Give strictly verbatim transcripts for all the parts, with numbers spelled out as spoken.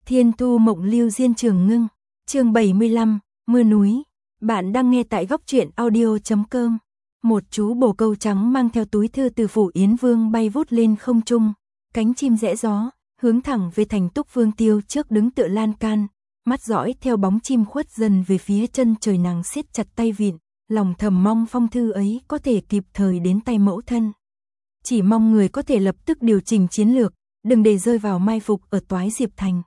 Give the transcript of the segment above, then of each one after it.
Thiên thu mộng lưu diên trường ngưng, chương bảy mươi lăm, mưa núi. Bạn đang nghe tại góc truyện audio chấm com. Một chú bồ câu trắng mang theo túi thư từ phủ Yến Vương bay vút lên không trung, cánh chim rẽ gió, hướng thẳng về thành Túc Vương. Tiêu Trước đứng tựa lan can, mắt dõi theo bóng chim khuất dần về phía chân trời. Nàng siết chặt tay vịn, lòng thầm mong phong thư ấy có thể kịp thời đến tay mẫu thân. Chỉ mong người có thể lập tức điều chỉnh chiến lược, đừng để rơi vào mai phục ở Toái Diệp Thành.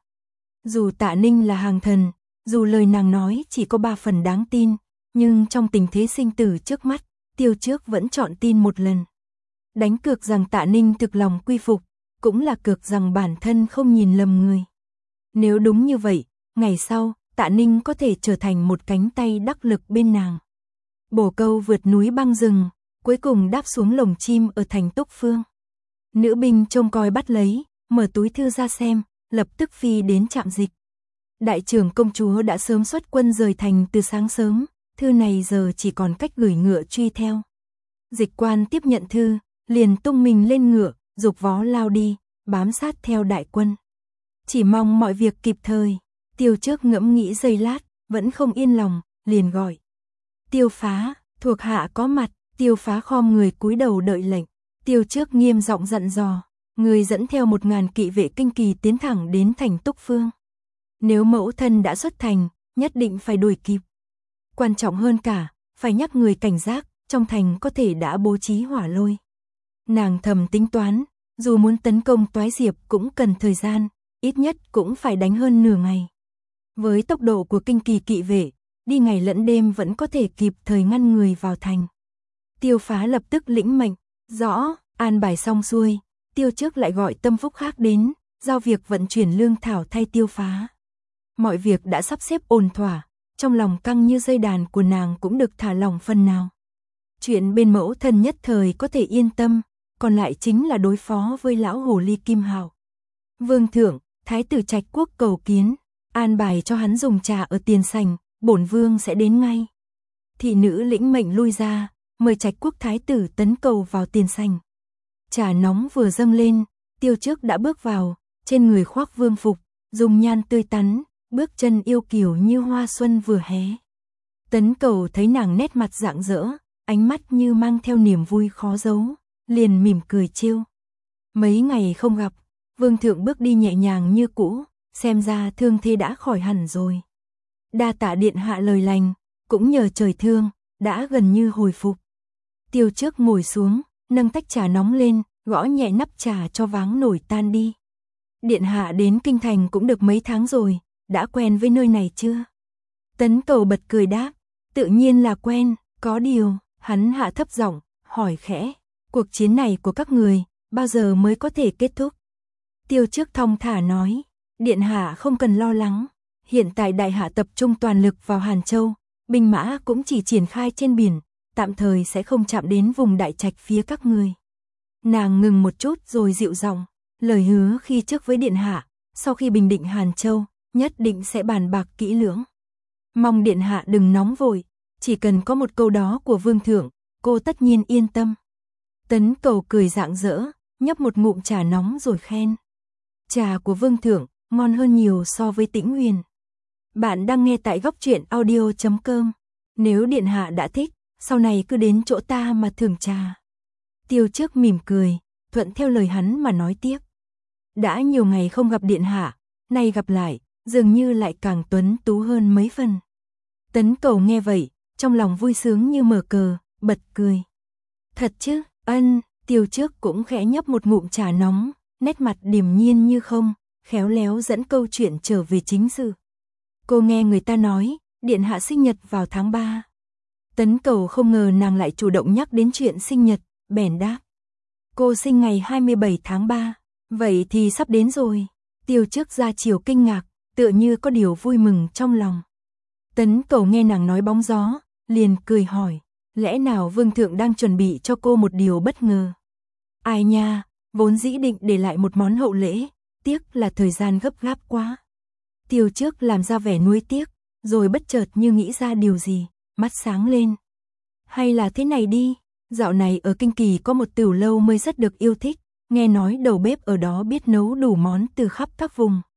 Dù Tạ Ninh là hàng thần, dù lời nàng nói chỉ có ba phần đáng tin, nhưng trong tình thế sinh tử trước mắt, Tiêu Trước vẫn chọn tin một lần. Đánh cược rằng Tạ Ninh thực lòng quy phục, cũng là cược rằng bản thân không nhìn lầm người. Nếu đúng như vậy, ngày sau, Tạ Ninh có thể trở thành một cánh tay đắc lực bên nàng. Bồ câu vượt núi băng rừng, cuối cùng đáp xuống lồng chim ở thành Túc Phương. Nữ binh trông coi bắt lấy, mở túi thư ra xem, lập tức phi đến trạm dịch. Đại trưởng công chúa đã sớm xuất quân rời thành từ sáng sớm, thư này giờ chỉ còn cách gửi ngựa truy theo. Dịch quan tiếp nhận thư, liền tung mình lên ngựa, dục vó lao đi, bám sát theo đại quân. Chỉ mong mọi việc kịp thời. Tiêu Trước ngẫm nghĩ giây lát, vẫn không yên lòng, liền gọi. Tiêu Phá, thuộc hạ có mặt. Tiêu Phá khom người cúi đầu đợi lệnh. Tiêu Trước nghiêm giọng dặn dò, người dẫn theo một ngàn kỵ vệ kinh kỳ tiến thẳng đến thành Túc Phương. Nếu mẫu thân đã xuất thành, nhất định phải đuổi kịp. Quan trọng hơn cả, phải nhắc người cảnh giác, trong thành có thể đã bố trí hỏa lôi. Nàng thầm tính toán, dù muốn tấn công Toái Diệp cũng cần thời gian, ít nhất cũng phải đánh hơn nửa ngày. Với tốc độ của kinh kỳ kỵ vệ, đi ngày lẫn đêm vẫn có thể kịp thời ngăn người vào thành. Tiêu Phá lập tức lĩnh mệnh, rõ, an bài xong xuôi, Tiêu Trước lại gọi tâm phúc khác đến, giao việc vận chuyển lương thảo thay Tiêu Phá. Mọi việc đã sắp xếp ổn thỏa, trong lòng căng như dây đàn của nàng cũng được thả lỏng phần nào. Chuyện bên mẫu thân nhất thời có thể yên tâm, còn lại chính là đối phó với lão hồ ly Kim Hạo. Vương thượng, thái tử Trạch Quốc cầu kiến, an bài cho hắn dùng trà ở tiền sảnh, bổn vương sẽ đến ngay. Thị nữ lĩnh mệnh lui ra, mời Trạch Quốc thái tử tấn cầu vào tiền sảnh. Trà nóng vừa dâng lên, Tiêu Trước đã bước vào, trên người khoác vương phục, dùng nhan tươi tắn, bước chân yêu kiều như hoa xuân vừa hé. Tấn cầu thấy nàng nét mặt rạng rỡ, ánh mắt như mang theo niềm vui khó giấu, liền mỉm cười trêu. Mấy ngày không gặp, vương thượng bước đi nhẹ nhàng như cũ, xem ra thương thế đã khỏi hẳn rồi. Đa tạ điện hạ lời lành, cũng nhờ trời thương, đã gần như hồi phục. Tiêu Trước ngồi xuống, nâng tách trà nóng lên, gõ nhẹ nắp trà cho váng nổi tan đi. Điện hạ đến kinh thành cũng được mấy tháng rồi, đã quen với nơi này chưa? Tấn cầu bật cười đáp, tự nhiên là quen, có điều, hắn hạ thấp giọng, hỏi khẽ, cuộc chiến này của các người, bao giờ mới có thể kết thúc? Tiêu Trước thong thả nói, điện hạ không cần lo lắng, hiện tại đại hạ tập trung toàn lực vào Hàn Châu, binh mã cũng chỉ triển khai trên biển, tạm thời sẽ không chạm đến vùng đại trạch phía các người. Nàng ngừng một chút rồi dịu giọng, lời hứa khi trước với điện hạ, sau khi bình định Hàn Châu, nhất định sẽ bàn bạc kỹ lưỡng. Mong điện hạ đừng nóng vội, chỉ cần có một câu đó của vương thượng, cô tất nhiên yên tâm. Tấn cầu cười rạng rỡ, nhấp một ngụm trà nóng rồi khen. Trà của vương thượng, ngon hơn nhiều so với Tĩnh Huyền. Bạn đang nghe tại góc truyện audio chấm com. Nếu điện hạ đã thích, sau này cứ đến chỗ ta mà thưởng trà. Tiêu Trước mỉm cười, thuận theo lời hắn mà nói tiếp. Đã nhiều ngày không gặp điện hạ, nay gặp lại, dường như lại càng tuấn tú hơn mấy phần. Tấn cầu nghe vậy, trong lòng vui sướng như mở cờ, bật cười. Thật chứ, ân, Tiêu Trước cũng khẽ nhấp một ngụm trà nóng, nét mặt điềm nhiên như không, khéo léo dẫn câu chuyện trở về chính sự. Cô nghe người ta nói, điện hạ sinh nhật vào tháng ba. Tấn cầu không ngờ nàng lại chủ động nhắc đến chuyện sinh nhật, bèn đáp. Cô sinh ngày hai mươi bảy tháng ba, vậy thì sắp đến rồi. Tiêu Trước ra chiều kinh ngạc, tựa như có điều vui mừng trong lòng. Tấn cầu nghe nàng nói bóng gió, liền cười hỏi, lẽ nào vương thượng đang chuẩn bị cho cô một điều bất ngờ? Ai nha, vốn dĩ định để lại một món hậu lễ, tiếc là thời gian gấp gáp quá. Tiêu Trước làm ra vẻ nuối tiếc, rồi bất chợt như nghĩ ra điều gì, mắt sáng lên. Hay là thế này đi, dạo này ở Kinh Kỳ có một tửu lâu mới rất được yêu thích, nghe nói đầu bếp ở đó biết nấu đủ món từ khắp các vùng.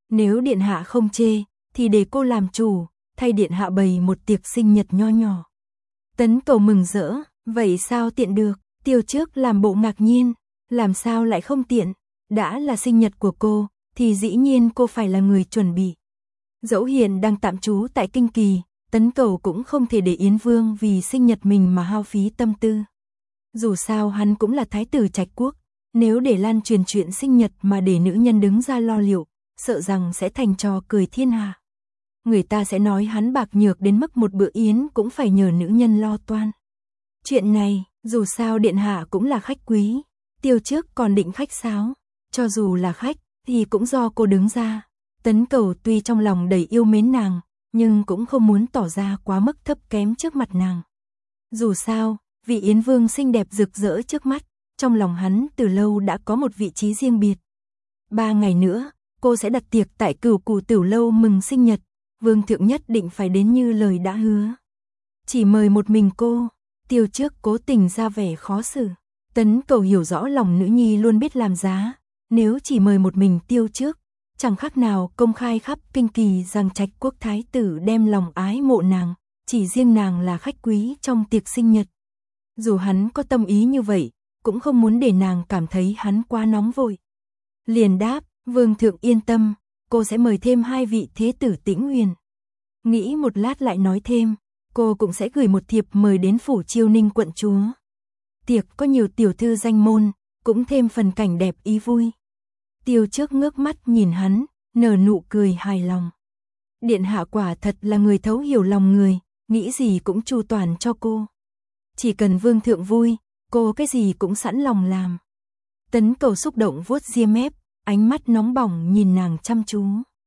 Nếu điện hạ không chê, thì để cô làm chủ, thay điện hạ bày một tiệc sinh nhật nho nhỏ. Tấn Cầu mừng rỡ, vậy sao tiện được, Tiêu Trước làm bộ ngạc nhiên, làm sao lại không tiện, đã là sinh nhật của cô, thì dĩ nhiên cô phải là người chuẩn bị. Dẫu hiện đang tạm trú tại Kinh Kỳ, Tấn Cầu cũng không thể để Yến Vương vì sinh nhật mình mà hao phí tâm tư. Dù sao hắn cũng là thái tử Trạch Quốc, nếu để lan truyền chuyện sinh nhật mà để nữ nhân đứng ra lo liệu, sợ rằng sẽ thành trò cười thiên hạ. Người ta sẽ nói hắn bạc nhược đến mức một bữa yến cũng phải nhờ nữ nhân lo toan. Chuyện này, dù sao điện hạ cũng là khách quý, Tiêu Trước còn định khách sáo, cho dù là khách thì cũng do cô đứng ra. Tấn Cầu tuy trong lòng đầy yêu mến nàng, nhưng cũng không muốn tỏ ra quá mức thấp kém trước mặt nàng. Dù sao, vị Yến Vương xinh đẹp rực rỡ trước mắt, trong lòng hắn từ lâu đã có một vị trí riêng biệt. Ba ngày nữa, cô sẽ đặt tiệc tại Cửu Cù Tửu Lâu mừng sinh nhật, Vương thượng nhất định phải đến như lời đã hứa. Chỉ mời một mình cô, Tiêu Trước cố tình ra vẻ khó xử. Tấn Cầu hiểu rõ lòng nữ nhi luôn biết làm giá, nếu chỉ mời một mình Tiêu Trước, chẳng khác nào công khai khắp Kinh Kỳ rằng Trạch Quốc thái tử đem lòng ái mộ nàng, chỉ riêng nàng là khách quý trong tiệc sinh nhật. Dù hắn có tâm ý như vậy, cũng không muốn để nàng cảm thấy hắn quá nóng vội. Liền đáp, Vương thượng yên tâm, cô sẽ mời thêm hai vị thế tử Tĩnh Huyền. Nghĩ một lát lại nói thêm, cô cũng sẽ gửi một thiệp mời đến phủ Chiêu Ninh quận chúa. Tiệc có nhiều tiểu thư danh môn, cũng thêm phần cảnh đẹp ý vui. Tiêu Trước ngước mắt nhìn hắn, nở nụ cười hài lòng. Điện hạ quả thật là người thấu hiểu lòng người, nghĩ gì cũng chu toàn cho cô. Chỉ cần Vương thượng vui, cô cái gì cũng sẵn lòng làm. Tấn Cầu xúc động vuốt ria mép, ánh mắt nóng bỏng nhìn nàng chăm chú.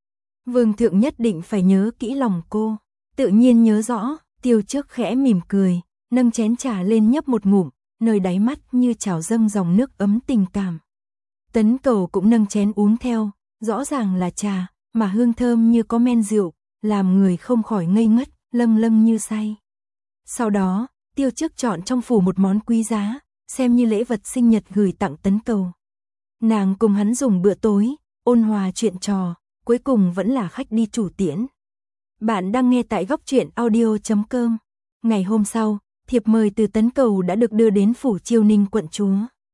Vương thượng nhất định phải nhớ kỹ lòng cô. Tự nhiên nhớ rõ, Tiêu Trước khẽ mỉm cười, nâng chén trà lên nhấp một ngụm, nơi đáy mắt như trào dâng dòng nước ấm tình cảm. Tấn Cầu cũng nâng chén uống theo, rõ ràng là trà, mà hương thơm như có men rượu, làm người không khỏi ngây ngất, lâng lâng như say. Sau đó, Tiêu Trước chọn trong phủ một món quý giá, xem như lễ vật sinh nhật gửi tặng Tấn Cầu. Nàng cùng hắn dùng bữa tối, ôn hòa chuyện trò, cuối cùng vẫn là khách đi chủ tiễn. Bạn đang nghe tại góc truyện audio chấm com. Ngày hôm sau, thiệp mời từ Tấn Cầu đã được đưa đến phủ Chiêu Ninh quận chúa.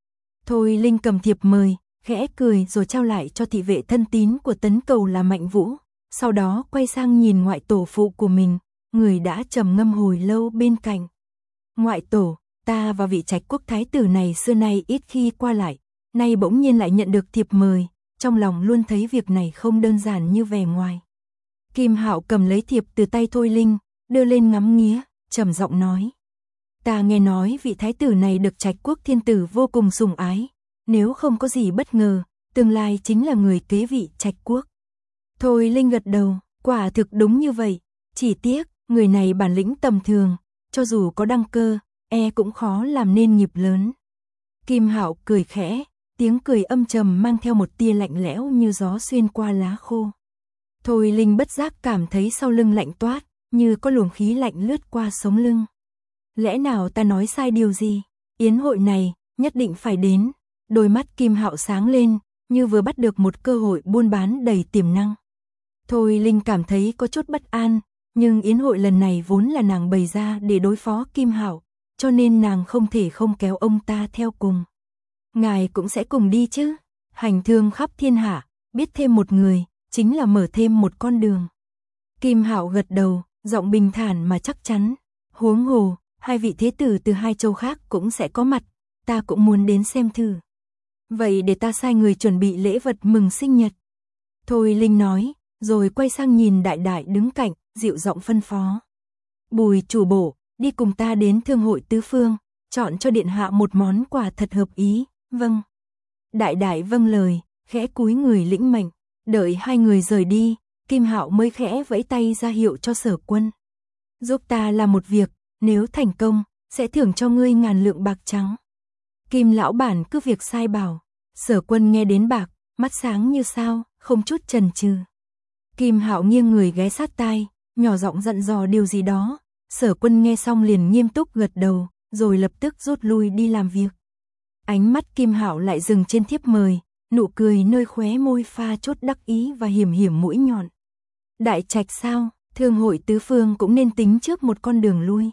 Thôi Linh cầm thiệp mời, khẽ cười rồi trao lại cho thị vệ thân tín của Tấn Cầu là Mạnh Vũ, sau đó quay sang nhìn ngoại tổ phụ của mình, người đã trầm ngâm hồi lâu bên cạnh. Ngoại tổ, ta và vị Trạch Quốc thái tử này xưa nay ít khi qua lại, nay bỗng nhiên lại nhận được thiệp mời, trong lòng luôn thấy việc này không đơn giản như vẻ ngoài. Kim Hạo cầm lấy thiệp từ tay Thôi Linh, đưa lên ngắm nghía, trầm giọng nói: Ta nghe nói vị thái tử này được Trạch Quốc thiên tử vô cùng sủng ái, nếu không có gì bất ngờ, tương lai chính là người kế vị Trạch Quốc. Thôi Linh gật đầu, quả thực đúng như vậy, chỉ tiếc, người này bản lĩnh tầm thường, cho dù có đăng cơ, e cũng khó làm nên nghiệp lớn. Kim Hạo cười khẽ, tiếng cười âm trầm mang theo một tia lạnh lẽo như gió xuyên qua lá khô. Thôi Linh bất giác cảm thấy sau lưng lạnh toát, như có luồng khí lạnh lướt qua sống lưng. Lẽ nào ta nói sai điều gì? Yến hội này, nhất định phải đến. Đôi mắt Kim Hạo sáng lên, như vừa bắt được một cơ hội buôn bán đầy tiềm năng. Thôi Linh cảm thấy có chút bất an, nhưng yến hội lần này vốn là nàng bày ra để đối phó Kim Hạo, cho nên nàng không thể không kéo ông ta theo cùng. Ngài cũng sẽ cùng đi chứ? Hành thương khắp thiên hạ, biết thêm một người, chính là mở thêm một con đường. Kim Hạo gật đầu, giọng bình thản mà chắc chắn. Huống hồ, hai vị thế tử từ hai châu khác cũng sẽ có mặt, ta cũng muốn đến xem thử. Vậy để ta sai người chuẩn bị lễ vật mừng sinh nhật. Thôi Linh nói, rồi quay sang nhìn Đại Đại đứng cạnh, dịu giọng phân phó. Bùi chủ bổ, đi cùng ta đến thương hội tứ phương, chọn cho điện hạ một món quà thật hợp ý. Vâng. Đại Đại vâng lời, khẽ cúi người lĩnh mệnh. Đợi hai người rời đi, Kim Hạo mới khẽ vẫy tay ra hiệu cho Sở Quân. Giúp ta làm một việc, nếu thành công, sẽ thưởng cho ngươi ngàn lượng bạc trắng. Kim lão bản cứ việc sai bảo. Sở Quân nghe đến bạc, mắt sáng như sao, không chút chần chừ. Kim Hạo nghiêng người ghé sát tai, nhỏ giọng dặn dò điều gì đó. Sở Quân nghe xong liền nghiêm túc gật đầu, rồi lập tức rút lui đi làm việc. Ánh mắt Kim Hạo lại dừng trên thiếp mời, nụ cười nơi khóe môi pha chút đắc ý và hiểm hiểm mũi nhọn. Đại trạch sao, thương hội tứ phương cũng nên tính trước một con đường lui.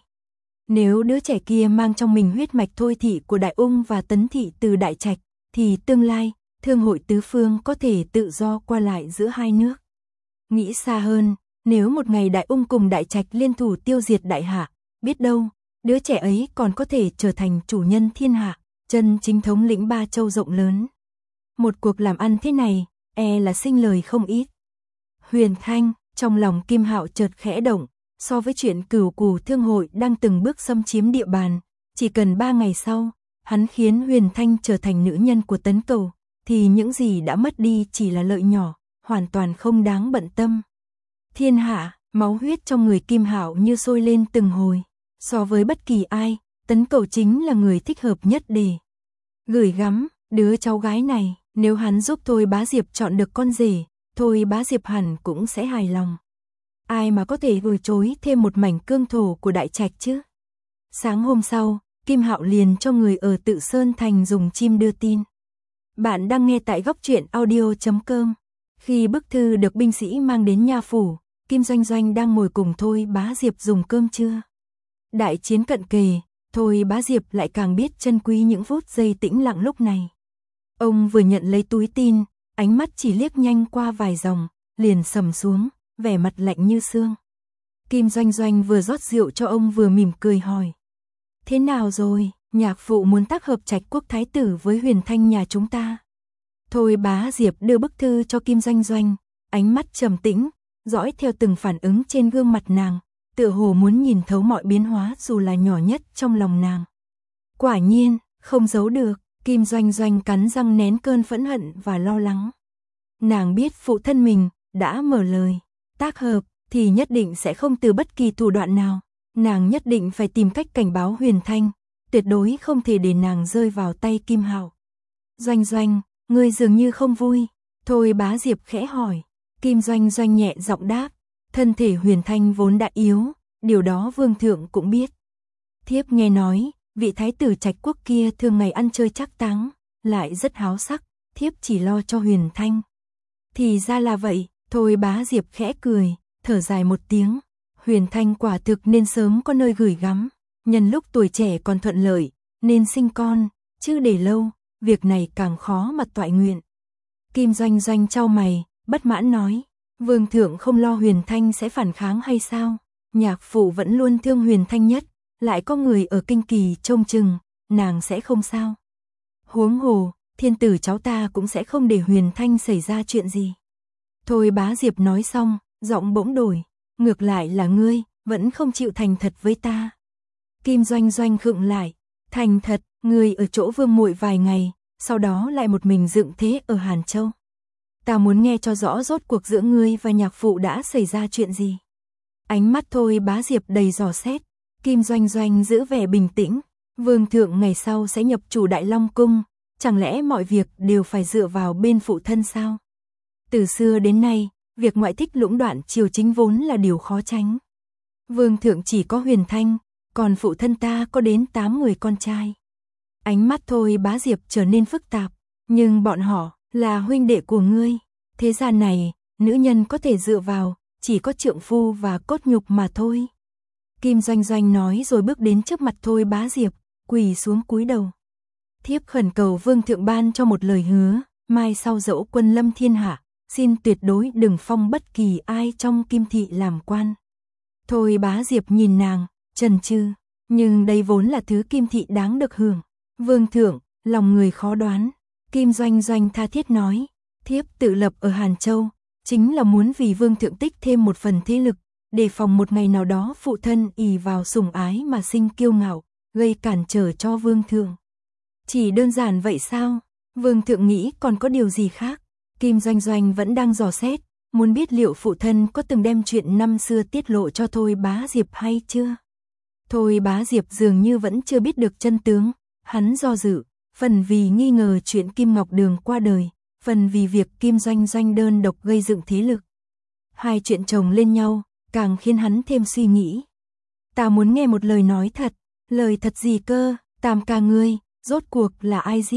Nếu đứa trẻ kia mang trong mình huyết mạch thôi thị của Đại Ung và Tấn thị từ Đại Trạch, thì tương lai, thương hội tứ phương có thể tự do qua lại giữa hai nước. Nghĩ xa hơn, nếu một ngày Đại Ung cùng Đại Trạch liên thủ tiêu diệt Đại Hạ, biết đâu, đứa trẻ ấy còn có thể trở thành chủ nhân thiên hạ, chân chính thống lĩnh ba châu rộng lớn. Một cuộc làm ăn thế này, e là sinh lời không ít. Huyền Thanh, trong lòng Kim Hạo chợt khẽ động, so với chuyện Cửu Cù thương hội đang từng bước xâm chiếm địa bàn, chỉ cần ba ngày sau, hắn khiến Huyền Thanh trở thành nữ nhân của Tấn Cầu, thì những gì đã mất đi chỉ là lợi nhỏ, hoàn toàn không đáng bận tâm. Thiên hạ, máu huyết trong người Kim Hạo như sôi lên từng hồi, so với bất kỳ ai, Tấn Cầu chính là người thích hợp nhất để gửi gắm đứa cháu gái này. Nếu hắn giúp Thôi Bá Diệp chọn được con rể, Thôi Bá Diệp hẳn cũng sẽ hài lòng. Ai mà có thể từ chối thêm một mảnh cương thổ của Đại Trạch chứ? Sáng hôm sau, Kim Hạo liền cho người ở Tự Sơn Thành dùng chim đưa tin. Bạn đang nghe tại góc truyện audio chấm com. Khi bức thư được binh sĩ mang đến nha phủ, Kim Doanh Doanh đang ngồi cùng Thôi Bá Diệp dùng cơm trưa. Đại chiến cận kề, Thôi Bá Diệp lại càng biết trân quý những phút giây tĩnh lặng lúc này. Ông vừa nhận lấy túi tin, ánh mắt chỉ liếc nhanh qua vài dòng, liền sầm xuống, vẻ mặt lạnh như xương. Kim Doanh Doanh vừa rót rượu cho ông vừa mỉm cười hỏi. Thế nào rồi, nhạc phụ muốn tác hợp Trạch Quốc Thái tử với Huyền Thanh nhà chúng ta? Thôi Bá Diệp đưa bức thư cho Kim Doanh Doanh, ánh mắt trầm tĩnh, dõi theo từng phản ứng trên gương mặt nàng, tựa hồ muốn nhìn thấu mọi biến hóa dù là nhỏ nhất trong lòng nàng. Quả nhiên, không giấu được, Kim Doanh Doanh cắn răng nén cơn phẫn hận và lo lắng. Nàng biết phụ thân mình đã mở lời, tác hợp thì nhất định sẽ không từ bất kỳ thủ đoạn nào, nàng nhất định phải tìm cách cảnh báo Huyền Thanh, tuyệt đối không thể để nàng rơi vào tay Kim Hạo. Doanh Doanh, ngươi dường như không vui. Thôi Bá Diệp khẽ hỏi. Kim Doanh Doanh nhẹ giọng đáp, thân thể Huyền Thanh vốn đã yếu, điều đó vương thượng cũng biết. Thiếp nghe nói, vị thái tử Trạch Quốc kia thường ngày ăn chơi trác táng, lại rất háo sắc, thiếp chỉ lo cho Huyền Thanh. Thì ra là vậy, Thôi Bá Diệp khẽ cười, thở dài một tiếng. Huyền Thanh quả thực nên sớm có nơi gửi gắm, nhân lúc tuổi trẻ còn thuận lợi, nên sinh con, chứ để lâu, việc này càng khó mà toại nguyện. Kim Doanh Doanh chau mày, bất mãn nói, vương thượng không lo Huyền Thanh sẽ phản kháng hay sao? Nhạc phụ vẫn luôn thương Huyền Thanh nhất, lại có người ở Kinh Kỳ trông chừng, nàng sẽ không sao. Huống hồ, thiên tử cháu ta cũng sẽ không để Huyền Thanh xảy ra chuyện gì. Thôi Bá Diệp nói xong, giọng bỗng đổi, ngược lại là ngươi, vẫn không chịu thành thật với ta. Kim Doanh Doanh khựng lại, thành thật, ngươi ở chỗ vương muội vài ngày, sau đó lại một mình dựng thế ở Hàn Châu. Ta muốn nghe cho rõ rốt cuộc giữa ngươi và nhạc phụ đã xảy ra chuyện gì. Ánh mắt Thôi Bá Diệp đầy dò xét, Kim Doanh Doanh giữ vẻ bình tĩnh, vương thượng ngày sau sẽ nhập chủ Đại Long Cung, chẳng lẽ mọi việc đều phải dựa vào bên phụ thân sao? Từ xưa đến nay, việc ngoại thích lũng đoạn triều chính vốn là điều khó tránh. Vương thượng chỉ có Huyền Thanh, còn phụ thân ta có đến tám người con trai. Ánh mắt Thôi Bá Diệp trở nên phức tạp, nhưng bọn họ là huynh đệ của ngươi. Thế gian này, nữ nhân có thể dựa vào, chỉ có trượng phu và cốt nhục mà thôi. Kim Doanh Doanh nói rồi bước đến trước mặt Thôi Bá Diệp, quỳ xuống cúi đầu. Thiếp khẩn cầu vương thượng ban cho một lời hứa, mai sau dẫu quân lâm thiên hạ, xin tuyệt đối đừng phong bất kỳ ai trong Kim thị làm quan. Thôi Bá Diệp nhìn nàng, chần chừ, nhưng đây vốn là thứ Kim thị đáng được hưởng. Vương thượng, lòng người khó đoán. Kim Doanh Doanh tha thiết nói, thiếp tự lập ở Hàn Châu, chính là muốn vì vương thượng tích thêm một phần thế lực, đề phòng một ngày nào đó phụ thân ỷ vào sủng ái mà sinh kiêu ngạo, gây cản trở cho vương thượng. Chỉ đơn giản vậy sao? Vương thượng nghĩ còn có điều gì khác? Kim Doanh Doanh vẫn đang dò xét, muốn biết liệu phụ thân có từng đem chuyện năm xưa tiết lộ cho Thôi Bá Diệp hay chưa? Thôi Bá Diệp dường như vẫn chưa biết được chân tướng, hắn do dự, phần vì nghi ngờ chuyện Kim Ngọc Đường qua đời, phần vì việc Kim Doanh Doanh đơn độc gây dựng thế lực. Hai chuyện chồng lên nhau, càng khiến hắn thêm suy nghĩ. Ta muốn nghe một lời nói thật. Lời thật gì cơ? Tam ca ngươi, rốt cuộc là ai giết?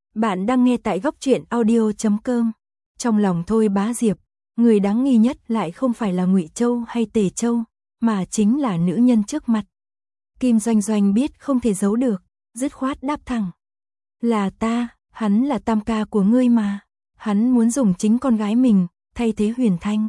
Bạn đang nghe tại góc truyện audio chấm com. Trong lòng Thôi Bá Diệp, người đáng nghi nhất lại không phải là Ngụy Châu hay Tề Châu, mà chính là nữ nhân trước mặt. Kim Doanh Doanh biết không thể giấu được, dứt khoát đáp thẳng. Là ta, hắn là tam ca của ngươi mà. Hắn muốn dùng chính con gái mình, thay thế Huyền Thanh.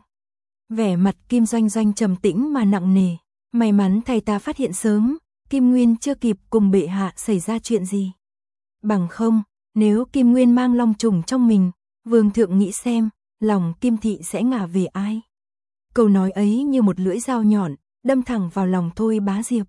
Vẻ mặt Kim Doanh Doanh trầm tĩnh mà nặng nề. May mắn thầy ta phát hiện sớm, Kim Nguyên chưa kịp cùng bệ hạ xảy ra chuyện gì. Bằng không, nếu Kim Nguyên mang long trùng trong mình, vương thượng nghĩ xem, lòng Kim thị sẽ ngả về ai. Câu nói ấy như một lưỡi dao nhọn, đâm thẳng vào lòng Thôi Bá Diệp.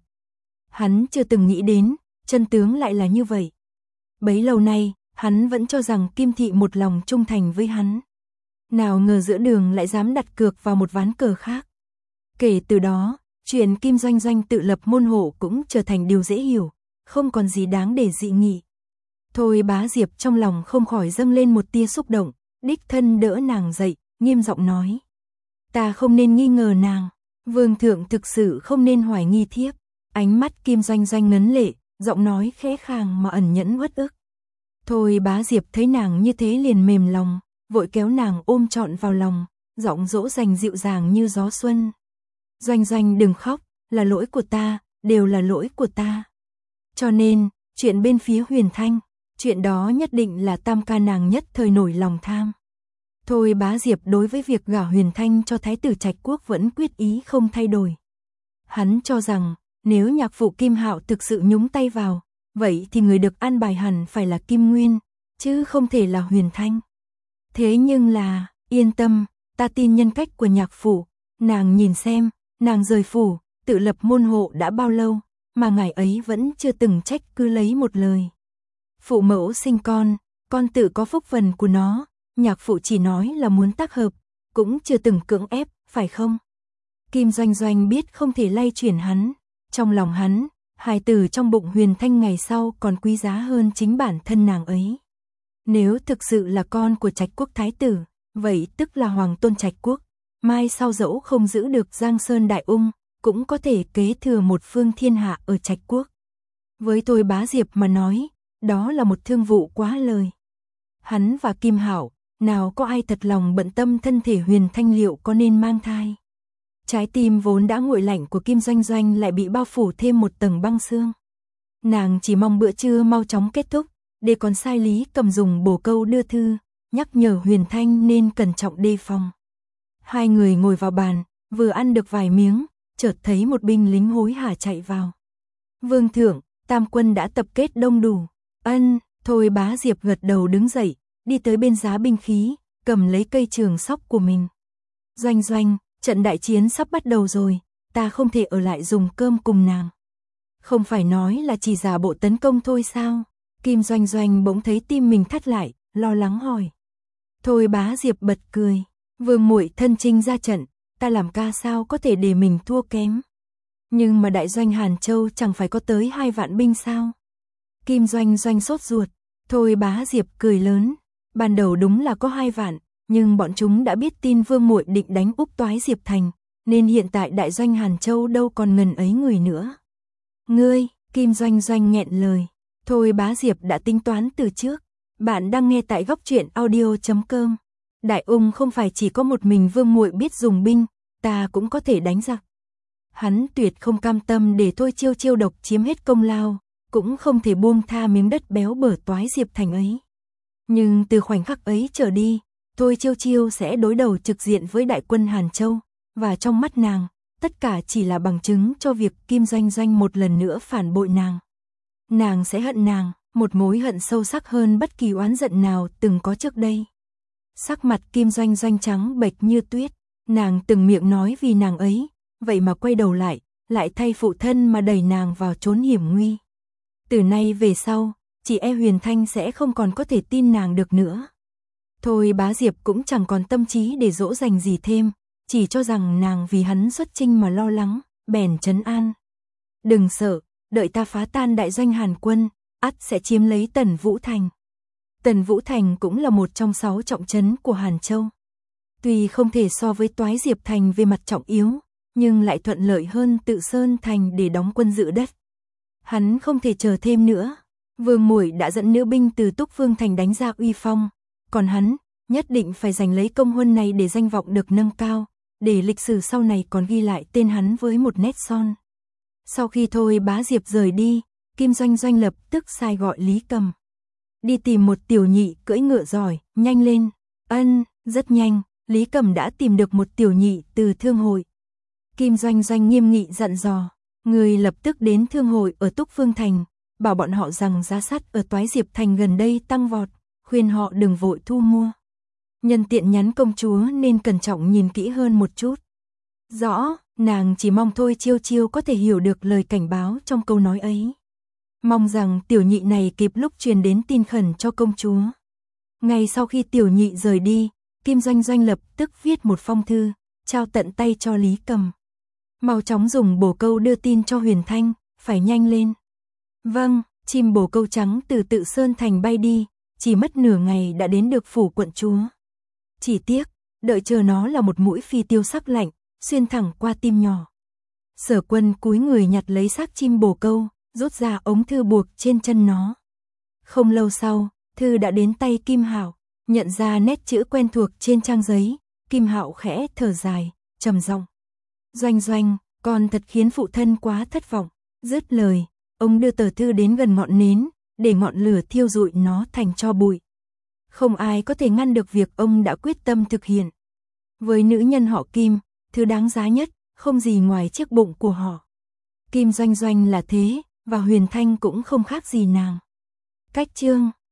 Hắn chưa từng nghĩ đến, chân tướng lại là như vậy. Bấy lâu nay, hắn vẫn cho rằng Kim thị một lòng trung thành với hắn. Nào ngờ giữa đường lại dám đặt cược vào một ván cờ khác. Kể từ đó, chuyện Kim Doanh Doanh tự lập môn hộ cũng trở thành điều dễ hiểu, không còn gì đáng để dị nghị. Thôi Bá Diệp trong lòng không khỏi dâng lên một tia xúc động, đích thân đỡ nàng dậy, nghiêm giọng nói. Ta không nên nghi ngờ nàng, vương thượng thực sự không nên hoài nghi thiếp. Ánh mắt Kim Doanh Doanh ngấn lệ, giọng nói khẽ khàng mà ẩn nhẫn uất ức. Thôi Bá Diệp thấy nàng như thế liền mềm lòng, vội kéo nàng ôm trọn vào lòng, giọng dỗ dành dịu dàng như gió xuân. Doanh Doanh đừng khóc, là lỗi của ta, đều là lỗi của ta. Cho nên, chuyện bên phía Huyền Thanh, chuyện đó nhất định là tam ca nàng nhất thời nổi lòng tham. Thôi Bá Diệp đối với việc gả Huyền Thanh cho Thái tử Trạch Quốc vẫn quyết ý không thay đổi. Hắn cho rằng, nếu nhạc phụ Kim Hạo thực sự nhúng tay vào, vậy thì người được an bài hẳn phải là Kim Nguyên, chứ không thể là Huyền Thanh. Thế nhưng là, yên tâm, ta tin nhân cách của nhạc phụ, nàng nhìn xem, nàng rời phủ, tự lập môn hộ đã bao lâu, mà ngài ấy vẫn chưa từng trách cứ lấy một lời. Phụ mẫu sinh con, con tự có phúc phần của nó, nhạc phụ chỉ nói là muốn tác hợp, cũng chưa từng cưỡng ép, phải không? Kim Doanh Doanh biết không thể lay chuyển hắn, trong lòng hắn, hài tử trong bụng Huyền Thanh ngày sau còn quý giá hơn chính bản thân nàng ấy. Nếu thực sự là con của Trạch Quốc Thái tử, vậy tức là Hoàng tôn Trạch Quốc, mai sau dẫu không giữ được Giang Sơn Đại Ung, cũng có thể kế thừa một phương thiên hạ ở Trạch Quốc. Với Thôi Bá Diệp mà nói, đó là một thương vụ quá lời. Hắn và Kim Hạo, nào có ai thật lòng bận tâm thân thể Huyền Thanh liệu có nên mang thai. Trái tim vốn đã nguội lạnh của Kim Doanh Doanh lại bị bao phủ thêm một tầng băng xương. Nàng chỉ mong bữa trưa mau chóng kết thúc, để còn sai Lý Cầm dùng bổ câu đưa thư, nhắc nhở Huyền Thanh nên cẩn trọng đề phòng. Hai người ngồi vào bàn, vừa ăn được vài miếng, chợt thấy một binh lính hối hả chạy vào. Vương thượng, tam quân đã tập kết đông đủ. Ân, Thôi Bá Diệp gật đầu đứng dậy, đi tới bên giá binh khí, cầm lấy cây trường sóc của mình. Doanh Doanh, trận đại chiến sắp bắt đầu rồi, ta không thể ở lại dùng cơm cùng nàng. Không phải nói là chỉ giả bộ tấn công thôi sao? Kim Doanh Doanh bỗng thấy tim mình thắt lại, lo lắng hỏi. Thôi Bá Diệp bật cười, vương muội thân chinh ra trận, ta làm ca sao có thể để mình thua kém. Nhưng mà đại doanh Hàn Châu chẳng phải có tới hai vạn binh sao? Kim Doanh Doanh sốt ruột, Thôi Bá Diệp cười lớn, ban đầu đúng là có hai vạn, nhưng bọn chúng đã biết tin vương muội định đánh úp toái Diệp Thành, nên hiện tại đại doanh Hàn Châu đâu còn ngần ấy người nữa. Ngươi, Kim Doanh Doanh nghẹn lời, Thôi Bá Diệp đã tính toán từ trước. Bạn đang nghe tại góc truyện audio chấm com. Đại Ung không phải chỉ có một mình vương muội biết dùng binh, ta cũng có thể đánh giặc. Hắn tuyệt không cam tâm để Thôi Chiêu Chiêu độc chiếm hết công lao, cũng không thể buông tha miếng đất béo bở toái Diệp Thành ấy. Nhưng từ khoảnh khắc ấy trở đi, Thôi Chiêu Chiêu sẽ đối đầu trực diện với đại quân Hàn Châu, và trong mắt nàng, tất cả chỉ là bằng chứng cho việc Kim Doanh Doanh một lần nữa phản bội nàng. Nàng sẽ hận nàng, một mối hận sâu sắc hơn bất kỳ oán giận nào từng có trước đây. Sắc mặt Kim Doanh Doanh trắng bệch như tuyết, nàng từng miệng nói vì nàng ấy, vậy mà quay đầu lại, lại thay phụ thân mà đẩy nàng vào chốn hiểm nguy. Từ nay về sau, chỉ e Huyền Thanh sẽ không còn có thể tin nàng được nữa. Thôi Bá Diệp cũng chẳng còn tâm trí để dỗ dành gì thêm, chỉ cho rằng nàng vì hắn xuất chinh mà lo lắng, bèn trấn an. Đừng sợ, đợi ta phá tan đại doanh Hàn quân, ắt sẽ chiếm lấy Tần Vũ Thành. Tần Vũ Thành cũng là một trong sáu trọng trấn của Hàn Châu. Tuy không thể so với Toái Diệp Thành về mặt trọng yếu, nhưng lại thuận lợi hơn Tự Sơn Thành để đóng quân giữ đất. Hắn không thể chờ thêm nữa. Vương Muội đã dẫn nữ binh từ Túc Vương Thành đánh ra uy phong, còn hắn, nhất định phải giành lấy công huân này để danh vọng được nâng cao, để lịch sử sau này còn ghi lại tên hắn với một nét son. Sau khi Thôi Bá Diệp rời đi, Kim Doanh Doanh lập tức sai gọi Lý Cầm. Đi tìm một tiểu nhị cưỡi ngựa giỏi, nhanh lên. Ân, rất nhanh, Lý Cầm đã tìm được một tiểu nhị từ thương hội. Kim Doanh Doanh nghiêm nghị dặn dò, người lập tức đến thương hội ở Túc Vương Thành, bảo bọn họ rằng giá sắt ở Toái Diệp Thành gần đây tăng vọt, khuyên họ đừng vội thu mua. Nhân tiện nhắn công chúa nên cẩn trọng nhìn kỹ hơn một chút. Rõ, nàng chỉ mong Thôi Chiêu Chiêu có thể hiểu được lời cảnh báo trong câu nói ấy. Mong rằng tiểu nhị này kịp lúc truyền đến tin khẩn cho công chúa. Ngay sau khi tiểu nhị rời đi, Kim Doanh Doanh lập tức viết một phong thư, trao tận tay cho Lý Cầm. Mau chóng dùng bồ câu đưa tin cho Huyền Thanh, phải nhanh lên. Vâng, chim bồ câu trắng từ Tự Sơn Thành bay đi, chỉ mất nửa ngày đã đến được phủ quận chúa. Chỉ tiếc, đợi chờ nó là một mũi phi tiêu sắc lạnh, xuyên thẳng qua tim nhỏ. Sở Quân cúi người nhặt lấy xác chim bồ câu, rút ra ống thư buộc trên chân nó. Không lâu sau, thư đã đến tay Kim Hạo, nhận ra nét chữ quen thuộc trên trang giấy, Kim Hạo khẽ thở dài, trầm giọng. Doanh Doanh, con thật khiến phụ thân quá thất vọng. Dứt lời, ông đưa tờ thư đến gần ngọn nến, để ngọn lửa thiêu rụi nó thành tro bụi. Không ai có thể ngăn được việc ông đã quyết tâm thực hiện. Với nữ nhân họ Kim, thứ đáng giá nhất, không gì ngoài chiếc bụng của họ. Kim Doanh Doanh là thế, và Huyền Thanh cũng không khác gì nàng. Cách chương